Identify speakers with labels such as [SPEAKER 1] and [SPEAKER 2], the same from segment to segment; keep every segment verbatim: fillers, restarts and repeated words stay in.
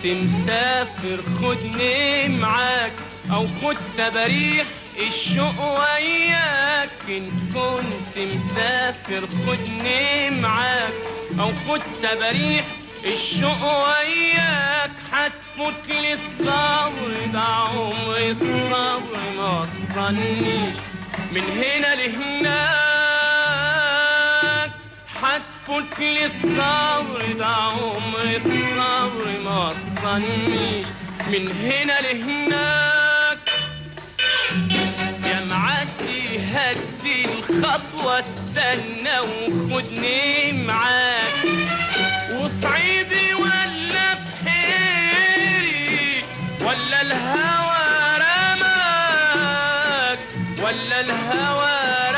[SPEAKER 1] مسافر خدني معاك، او خد تباريح الشوق وياك. ان كنت مسافر خدني معاك، او خد تباريح الشوق وياك. هتفوت لي الصبر ده عمر الصبر ما وصلنيش من هنا لهناك. هتفوت لي الصبر ده عمر الصبر ما وصلنيش من هنا لهناك. يا معدي هدي الخطوة استنى وخدني معاك. وصعيدي ولا بحيري ولا الهوى رماك، ولا الهوى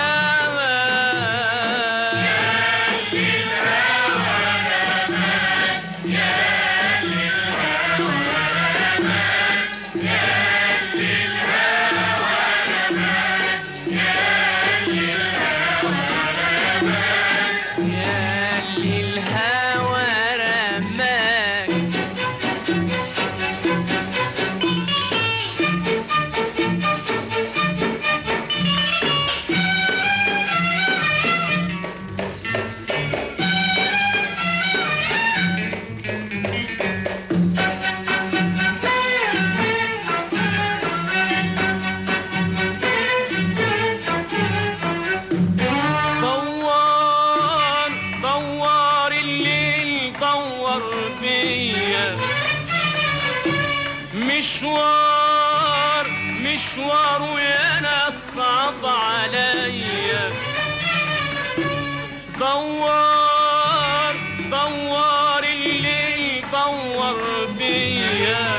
[SPEAKER 1] مشوار مشوار ويا ناس صعب عليا. دوار دوار الليل دور بيا.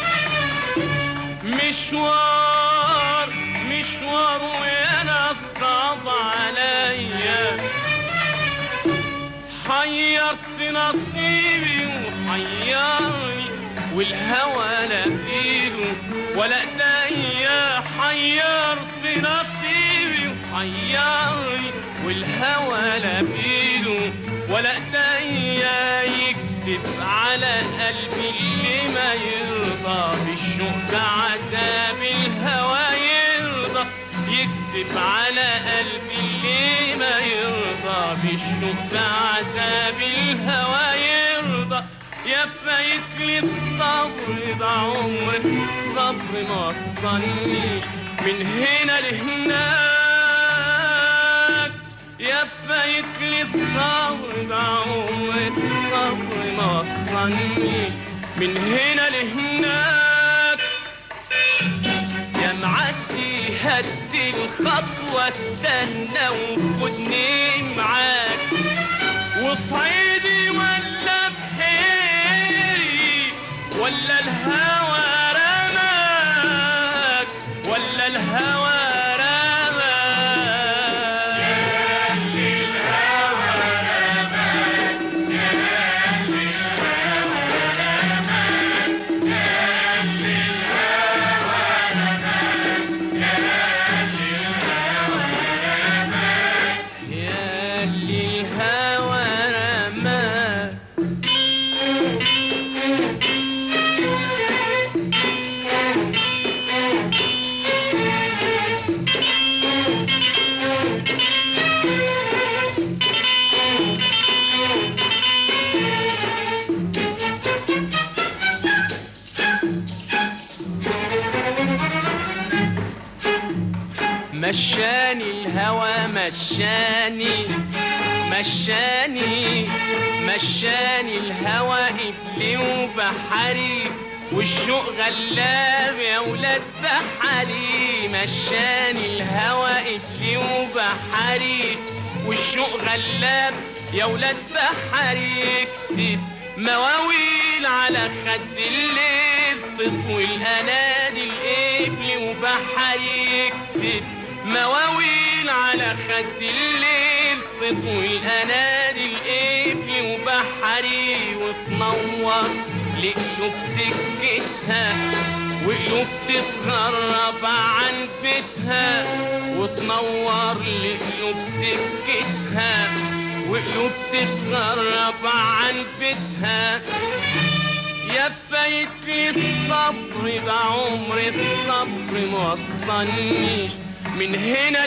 [SPEAKER 1] مشوار مشوار ويا ناس صعب عليا. حيرت نصيبي وحيرني والهوى لا بإيده ولا ايديا. حيرت نصيبي وحيرني والهوى لا بإيده ولا ايديا. يكتب على قلبي اللي ما يرضى بالشوق بعذاب الهوى يرضى. يكتب على قلبي اللي ما يرضى بالشوق بعذاب الهوى يرضى. يا فايت لي الصبر ده عمر الصبر ما وصلنيش من هنا لهناك. يا فايت لي الصبر ده عمر الصبر ما وصلنيش من هنا لهناك. يا معدي هدي الخطوة استنى وخدني معاك. وصعيدي ولا بحيري ولا الهوى رماك، ولا الهوى رماك.
[SPEAKER 2] يا اللي الهوى رماك، يا اللي الهوى رماك، يا اللي الهوى رماك، يا اللي الهوى رماك،
[SPEAKER 1] يا اللي الهوى رماك. مشاني الهوى مشاني مشاني مشاني الهوى قبلي وبحري. والشوق غلاب يا ولاد بحري. مشاني الهوى قبلي وبحري. والشوق غلاب يا ولاد بحري. اكتب مواويل على خد الليل تطوي الانادي القبلي وبحري. اكتب مواويل على خد الليل تطوي الانادي القبلي وبحري. وتنور لقلوب سكتها وقلوب تتغرب عن بيتها. وتنور لقلوب سكتها وقلوب تتغرب عن بيتها. يا فايت لي الصبر بعمر الصبر موصلنيش من هنا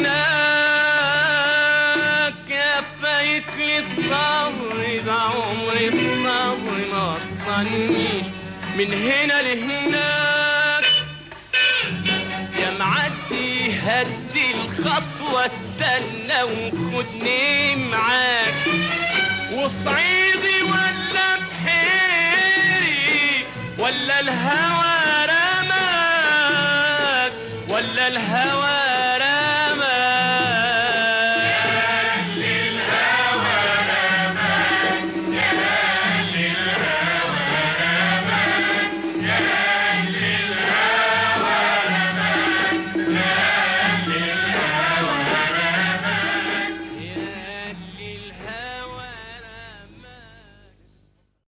[SPEAKER 1] لهناك، يا فايت لي الصبر بعمر الصبر موصلنيش من هنا لهناك. يا معدي هدي الخطوة استنى وخدني معاك، وصعيدي ولا بحيري ولا الهوى